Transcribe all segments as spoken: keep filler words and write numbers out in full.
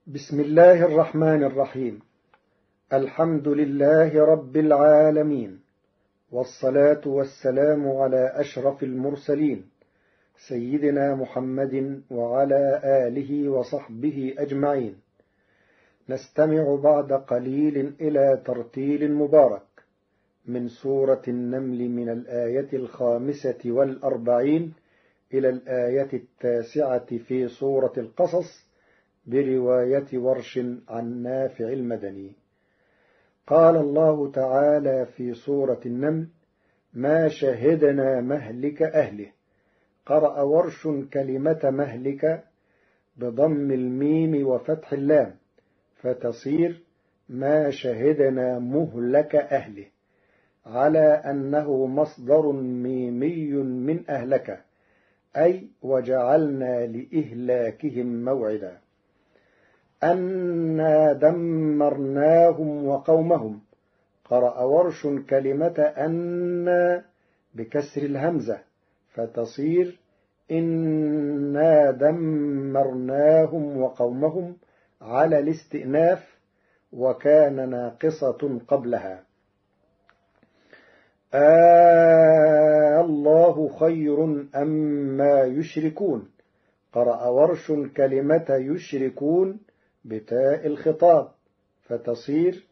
بسم الله الرحمن الرحيم. الحمد لله رب العالمين، والصلاة والسلام على أشرف المرسلين سيدنا محمد وعلى آله وصحبه أجمعين. نستمع بعد قليل إلى ترتيل مبارك من سورة النمل من الآية الخامسة والأربعين إلى الآية التاسعة في سورة القصص برواية ورش عن نافع المدني. قال الله تعالى في سورة النمل: ما شهدنا مهلك أهله. قرأ ورش كلمة مهلك بضم الميم وفتح اللام فتصير ما شهدنا مهلك أهله، على أنه مصدر ميمي من أهلك، أي وجعلنا لإهلاكهم موعدا. أنا دمرناهم وقومهم. قرأ ورش كلمة أنا بكسر الهمزة فتصير إنا دمرناهم وقومهم على الاستئناف، وكان ناقصة قبلها. آه الله خير أما يشركون. قرأ ورش كلمة يشركون بتاء الخطاب فتصير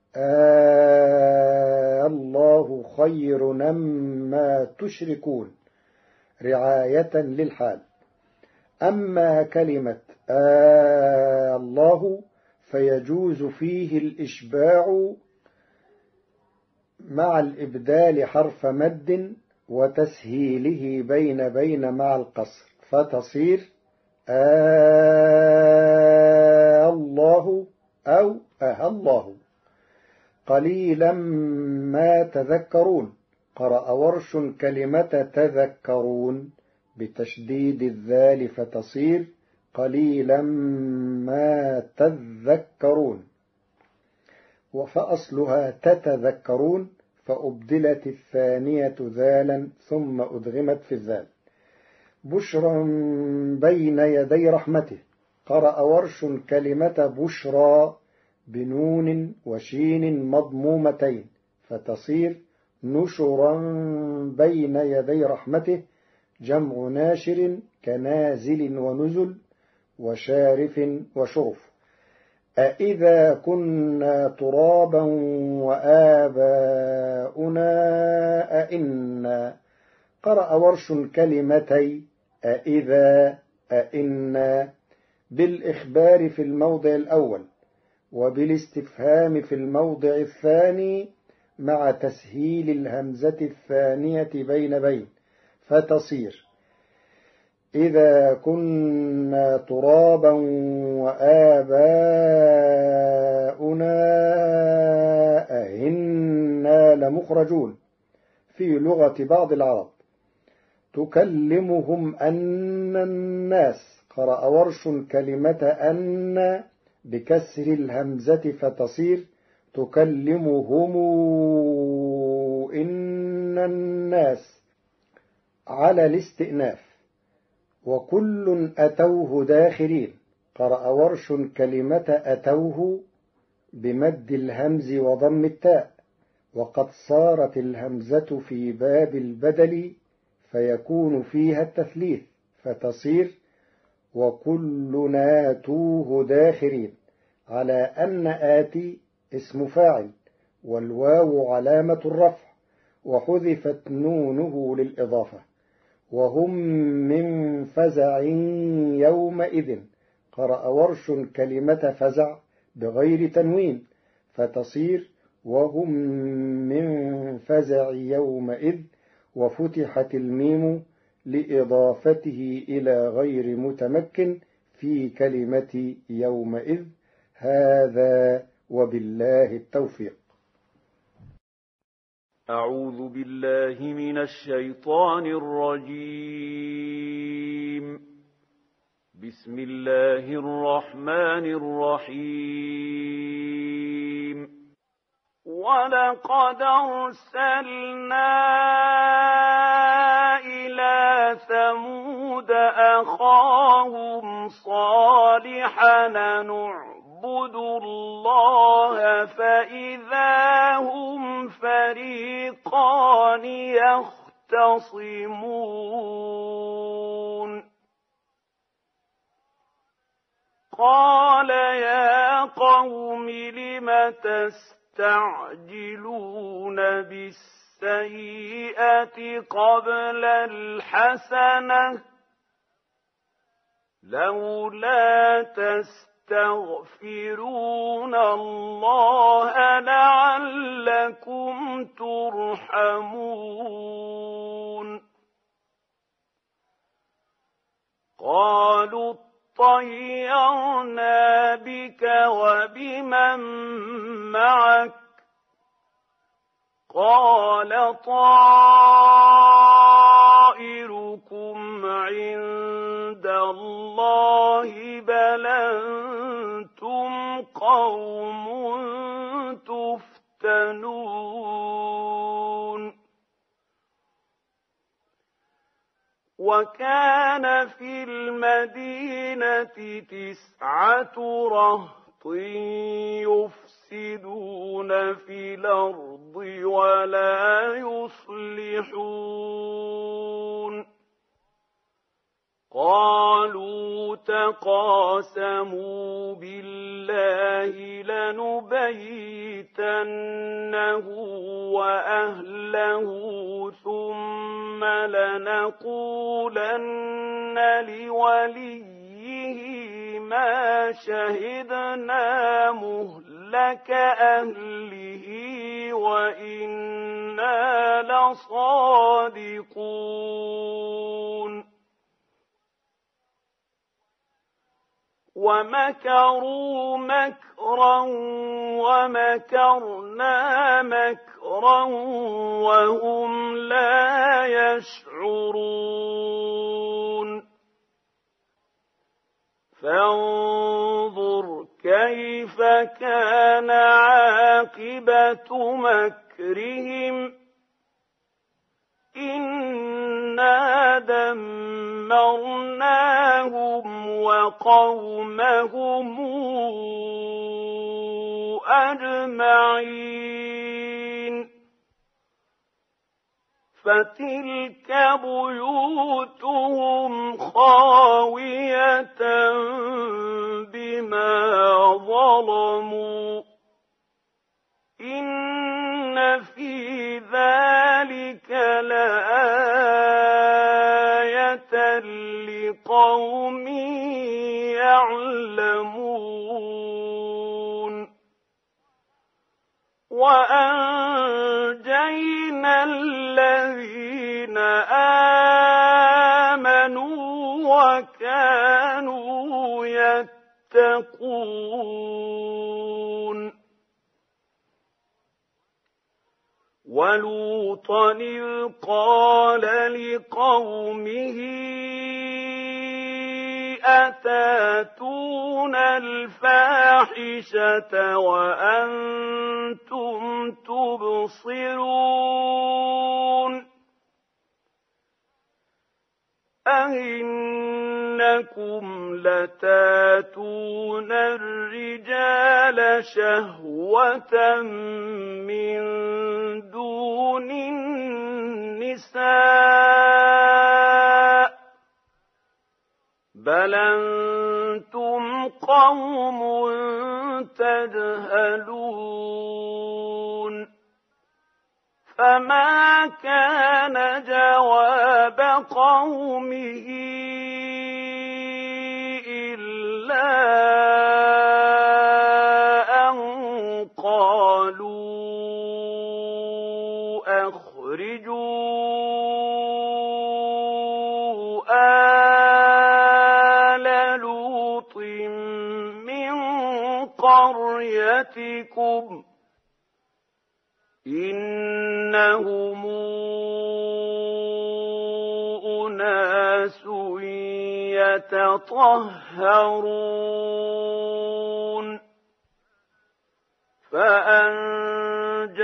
آه الله خير أما تشركون رعاية للحال. أما كلمة آه الله فيجوز فيه الإشباع مع الإبدال حرف مد وتسهيله بين بين مع القصر فتصير آه الله أو أه الله. قليلا ما تذكرون. قرأ ورش كلمة تذكرون بتشديد الذال فتصير قليلا ما تذكرون، فأصلها تتذكرون فأبدلت الثانية ذالا ثم أدغمت في الذال. بشرا بين يدي رحمته. قرأ ورش كلمة بشرى بنون وشين مضمومتين فتصير نشرا بين يدي رحمته، جمع ناشر كنازل ونزل وشارف وشرف. أإذا كنا ترابا وآباؤنا أئنا. قرأ ورش كلمتي أإذا أئنا بالإخبار في الموضع الأول وبالاستفهام في الموضع الثاني مع تسهيل الهمزة الثانية بين بين فتصير إذا كنا ترابا وآباؤنا أئنا لمخرجون. في لغة بعض العرب. تكلمهم أن الناس. قرأ ورش كلمة أن بكسر الهمزة فتصير تكلمهم إن الناس على الاستئناف. وكل أتوه داخرين. قرأ ورش كلمة أتوه بمد الهمز وضم التاء، وقد صارت الهمزة في باب البدل فيكون فيها التثليث فتصير وكلنا توه داخرين، على أن آتي اسم فاعل والواو علامة الرفع وحذفت نونه للإضافة. وهم من فزع يومئذ. قرأ ورش كلمة فزع بغير تنوين فتصير وهم من فزع يومئذ، وفتحت الميم لإضافته إلى غير متمكن في كلمة يومئذ. هذا وبالله التوفيق. أعوذ بالله من الشيطان الرجيم. بسم الله الرحمن الرحيم. ولقد أرسلنا إلى ثمود أخاهم صالحا نعبد الله فإذا هم فريقان يختصمون قال يا قوم لم تستعجلون بالسيئة قبل الحسنة لولا تستغفرون الله لعلكم ترحمون قالوا طيرنا بك وبمن معك قال طائركم عند الله بل أنتم قوم تفتنون وكان في المدينة تسعة رهط يفسدون في الأرض ولا يصلحون قالوا تقاسموا بالله لنبيتنه وأهله ثم لنقولن لوليه ما شهدنا مهلك أهله وإنا لصادقون ومكروا مكرا ومكرنا مكرا وهم لا يشعرون فانظر كيف كان عاقبة مكرهم إنا دمرناهم وقومهم أجمعين فتلك بيوتهم خاوية بما ظلموا إن في ذلك لآية لقوم يعلمون وأنجينا الذين آمنوا وكانوا يتقون ولوطا إذ قال لقومه أتاتون الفاحشة وأنتم تبصرون أئنكم لتاتون الرجال شهوة من دون النساء بل أنتم قوم تجهلون فما كان جواب قومه إلا أن قالوا أخرجوا آل لوط من قريتكم إنهم أناس يتطهرون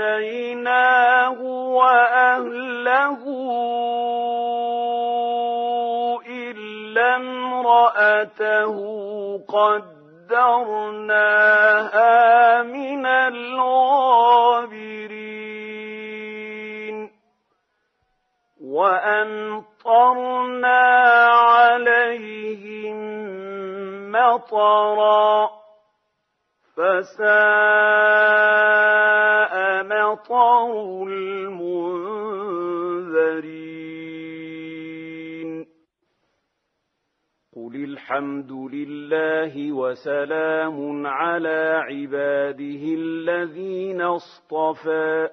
فأنجيناه وأهله امرأته قدرناها من الغابرين وأمطرنا عليهم مطرا فساء مطر المنذرين قل الحمد لله وسلام على عباده الذين اصطفى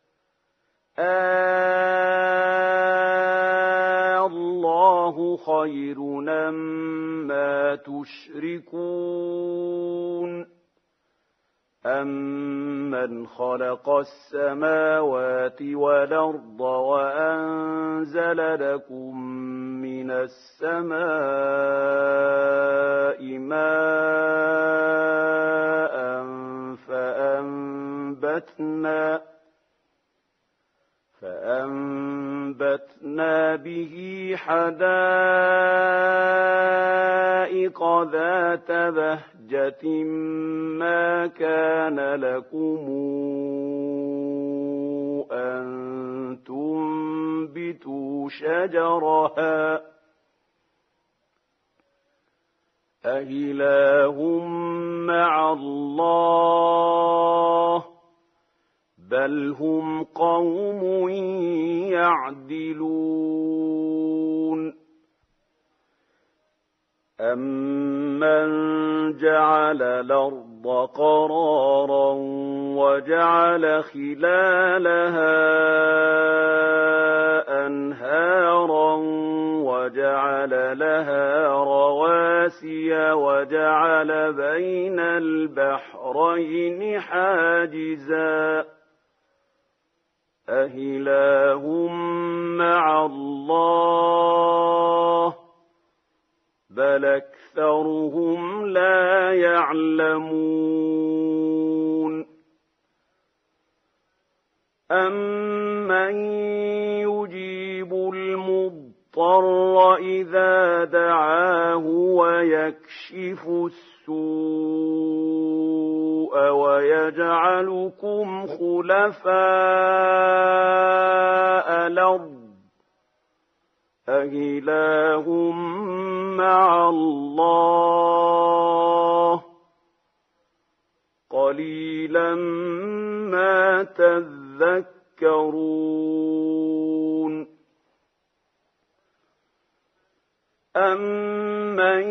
آه الله خير أما تشركون أَمَّنْ خَلَقَ السَّمَاوَاتِ وَالْأَرْضَ وَأَنزَلَ لَكُم مِّنَ السَّمَاءِ مَاءً فَأَنبَتْنَا فَأَنبَتْنَا بِهِ حَدَائِقَ ذَاتَ بَهْجَةٍ مَا كَانَ لَكُمْ أَن تُنبِتُوا شَجَرَهَا أَإِلَٰهٌ مَّعَ اللَّهِ بل هم قوم يعدلون أمن جعل الأرض قرارا وجعل خلالها أنهارا وجعل لها رواسي وجعل بين البحرين حاجزا أإله مع الله بل أكثرهم لا يعلمون أمن يجيب المضطر إذا دعاه ويكشف السوء ويجعلكم خلفاء الأرض أإله مع الله قليلا ما تذكرون أمن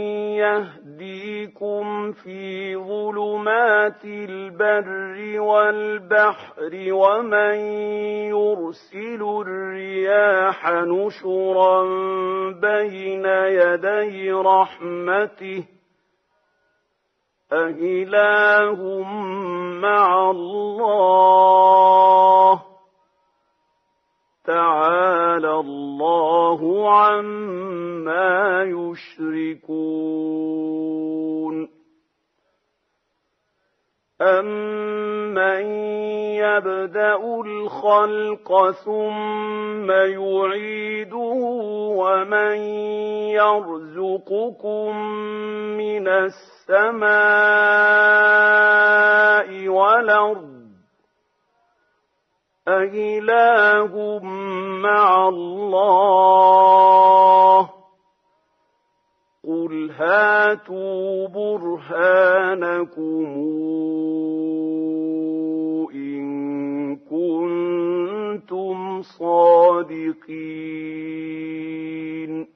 يهديكم في ظلمات البر والبحر ومن يرسل الرياح نشرا بين يدي رحمته أإله مع الله تعالى الله عما يشركون أمن يبدأ الخلق ثم يعيده ومن يرزقكم من السماء والأرض أإله مع الله قل هاتوا برهانكم إن كنتم صادقين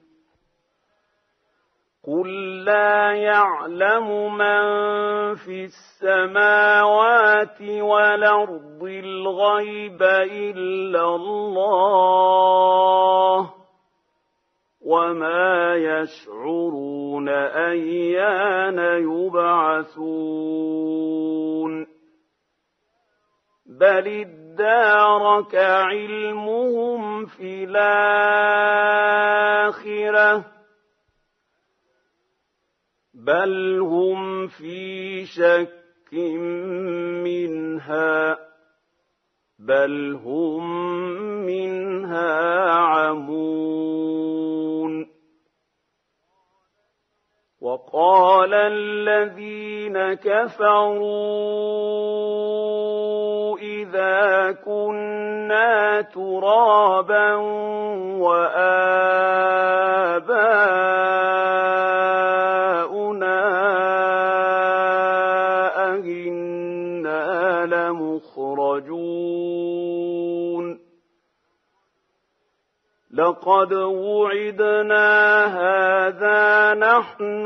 قل لا يعلم من في السماوات والأرض الغيب إلا الله وما يشعرون أيان يبعثون بل ادارك علمهم في الآخرة بل هم في شك منها بل هم منها عمون وقال الذين كفروا إذا كنا ترابا وآباؤنا أئنا لمخرجون لقد وعدنا هذا نحن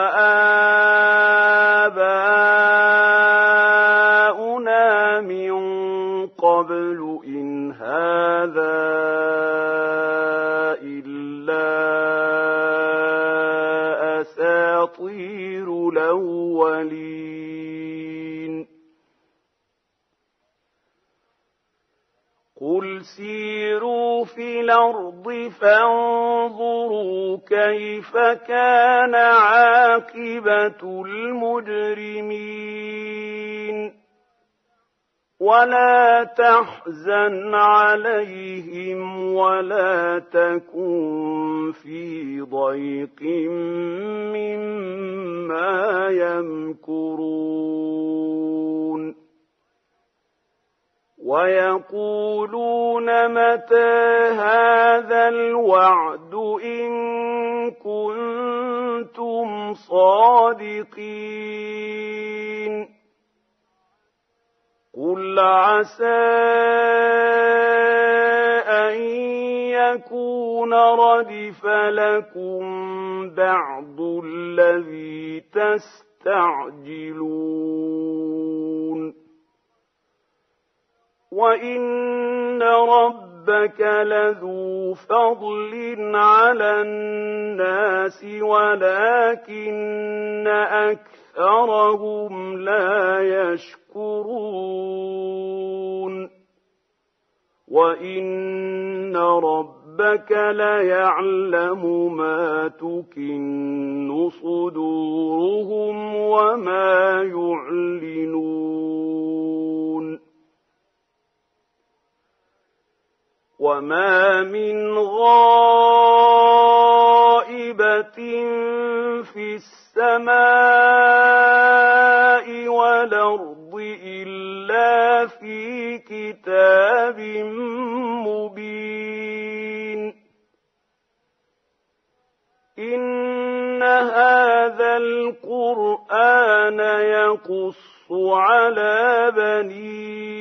وآباؤنا من قبل إن هذا إلا أساطير الأولين قل سيروا في الأرض فانظروا كيف كان عاقبة المجرمين ولا تحزن عليهم ولا تكن في ضيق مما يمكرون ويقولون متى هذا الوعد إن كنتم صادقين قل عسى أن يكون ردف لكم بعض الذي تستعجلون وإن ربك لذو فضل على الناس ولكن أكثرهم لا يشكرون وإن ربك ليعلم ما تكن صدورهم وما يعلنون وما من غائبة في السماء والأرض إلا في كتاب مبين إن هذا القرآن يقص على بني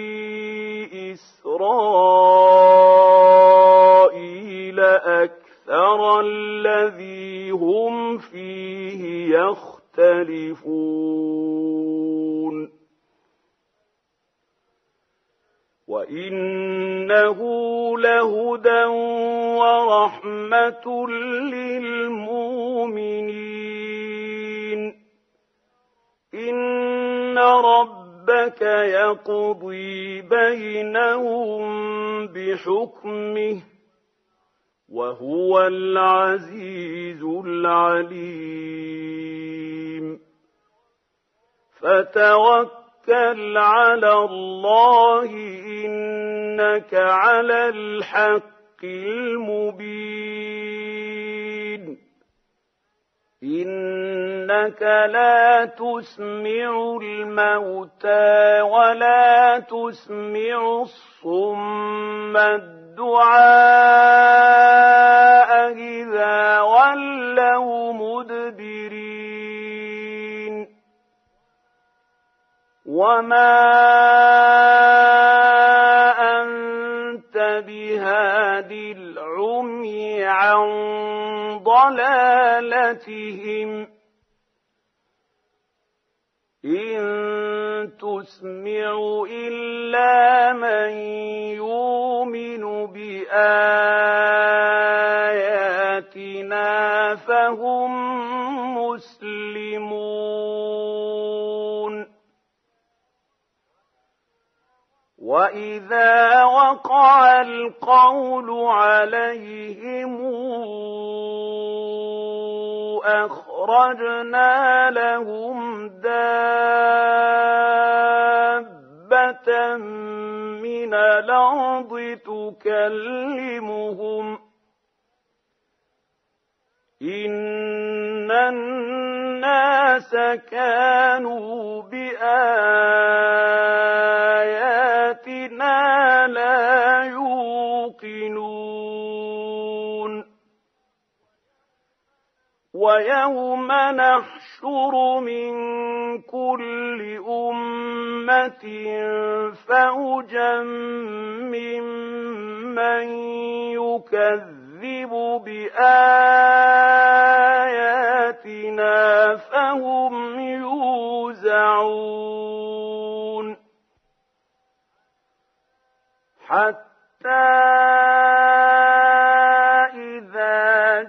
إسرائيل أكثر الذي هم فيه يختلفون وإنه لهدى ورحمة للمؤمنين إن ربك يقضي بينهم بحكمه وهو العزيز العليم فتوكل على الله إنك على الحق المبين إنك لا تسمع الموتى ولا تسمع الصم الدعاء إذا ولوا مدبرين وما أنت بهادي العمي عن ضلالتهم إن تسمع إلا من يؤمن بآياتنا فهم مسلمون وإذا وقع القول عليهم أخرجنا لهم دابة من الأرض تكلمهم إن كانوا بآياتنا لا يوقنون ويوم نحشر من كل أمة فوجا ممن يكذب بآياتنا فهم يوزعون حتى إذا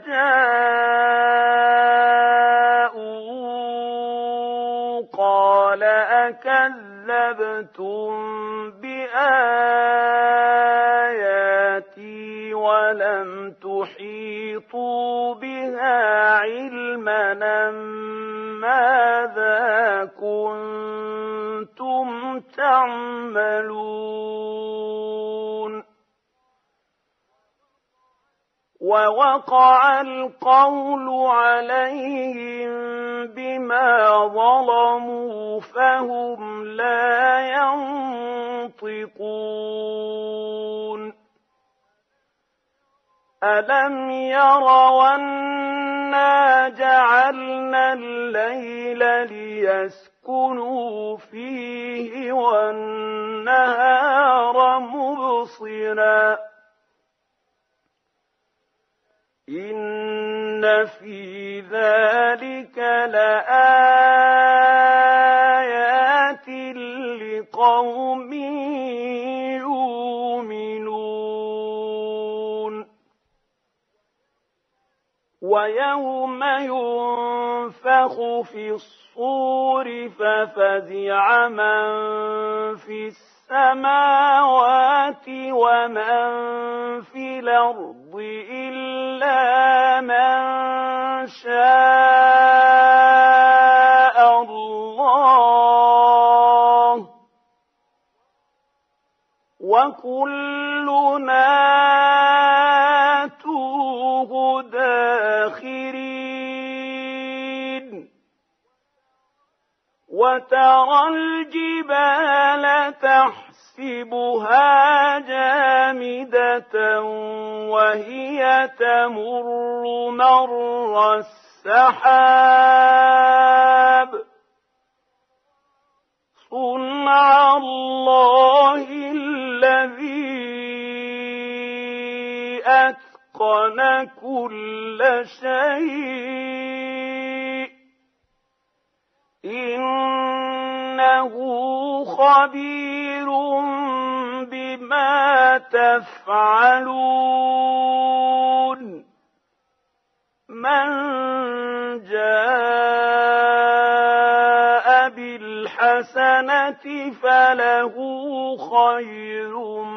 جاءوا قال أكذبتم بآياتي ولم تحيطوا بها علما ماذا كنتم تعملون ووقع القول عليهم بما ظلموا فهم لا ينطقون ألم يروا أنا جعلنا الليل ليسكنوا فيه والنهار مبصرا إن في ذلك لآيات لقوم يؤمنون ويوم ينفخ في الصور ففزع من في السماوات ومن في الأرض إلا من شاء الله وكلنا آتوه داخرين وترى الجبال تحسبها جامدة وهي تمر مر السحاب صنع الله الذي أتقن كل شيء إنه خبير بما تفعلون من جاء بالحسنة فله خير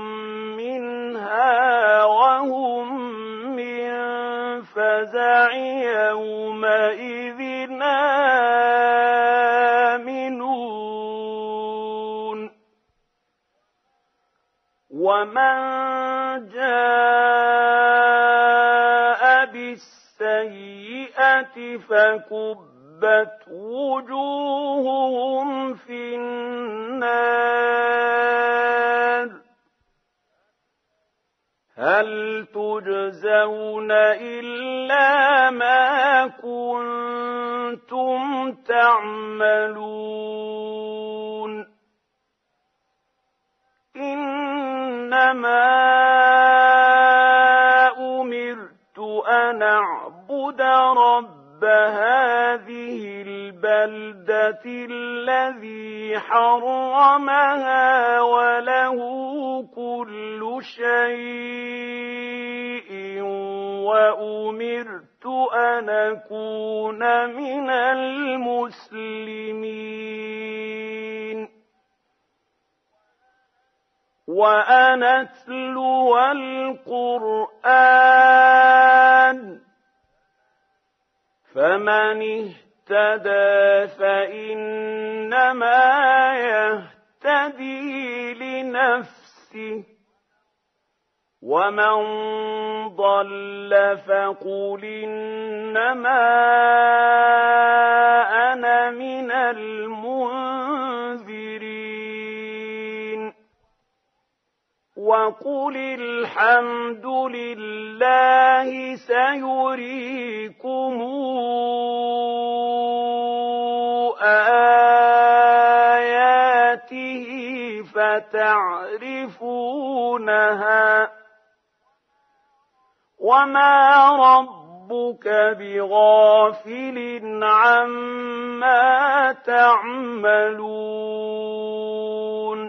منها وهم من فزع يومئذ آمنون ومن جاء بالسيئة فكبت وجوههم في النار هل تجزون إلا ما كنتم تعملون إنما أمرت أن أعبد رب هذه البلدة الذي حرمها وله كل شيء وأمرت أن أكون من المسلمين وأن أتلو القرآن فمن اهتدى فإنما يهتدي لنفسه ومن ضل فقل إنما أنا من المنذرين وقل الحمد لله سيريكم آياته فتعرفونها وما ربك بغافل عما تعملون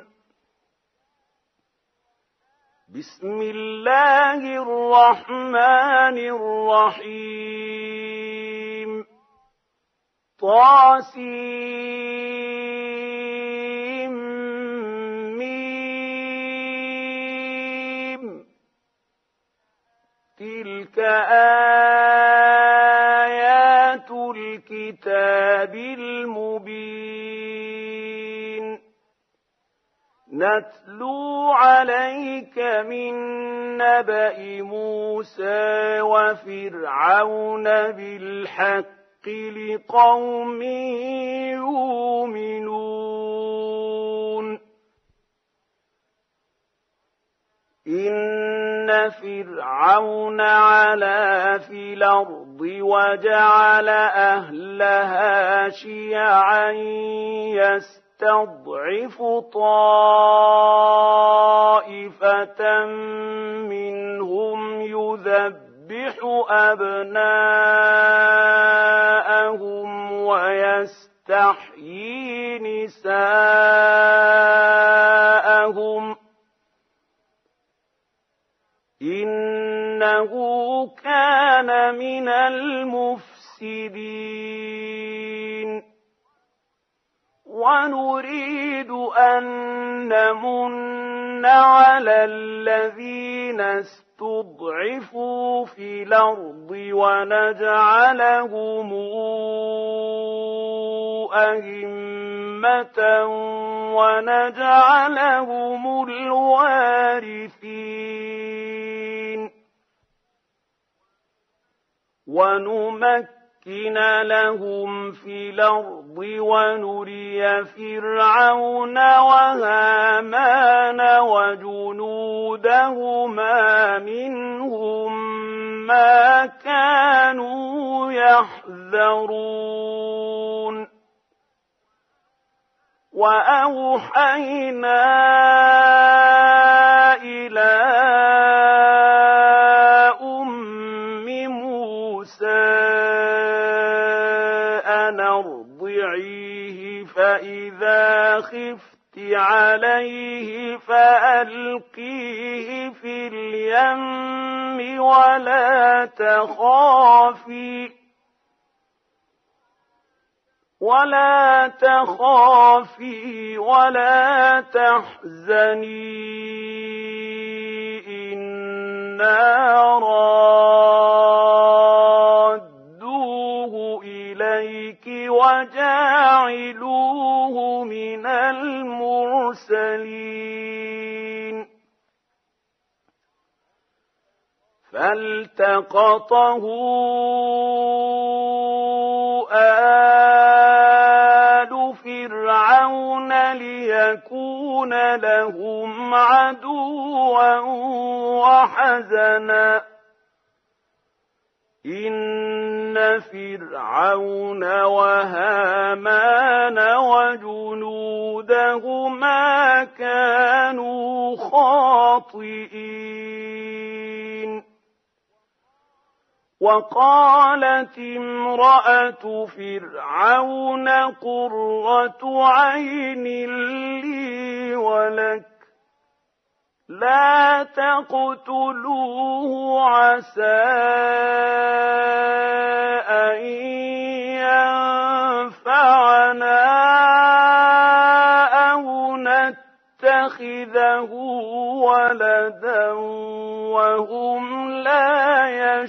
بسم الله الرحمن الرحيم طاسيم ميم تلك آيات الكتاب المبين نتلو عليك من نبأ موسى وفرعون بالحق لقوم يؤمنون إن فرعون علا في الأرض وجعل أهلها شيعا يستضعف طائفة منهم يذبح أبناءهم ويستحيي نساءهم إنه كان من المفسدين ونريد أن نمن على الذين استضعفوا في الأرض ونجعلهم أئمة ونجعلهم الوارثين ونمكن لهم في الأرض ونري فرعون وهامان وجنودهما منهم ما كانوا يحذرون وأوحينا إلى أم موسى أن أرضعيه فإذا خفت عليه فألقيه في اليم ولا تخافي ولا تخافي ولا تحزني إنا رادوه إليك وجاعلوه من المرسلين فالتقطه آل فرعون ليكون لهم عدوا وحزنا إن فرعون وهامان وجنودهما كانوا خاطئين وقالت امرأة فرعون قرة عين لي ولك لا تقتلوه عسى أن ينفعنا أو نتخذه ولدا وهم لا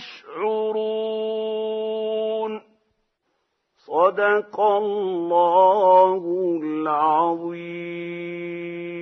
يشعرون صدق الله العظيم.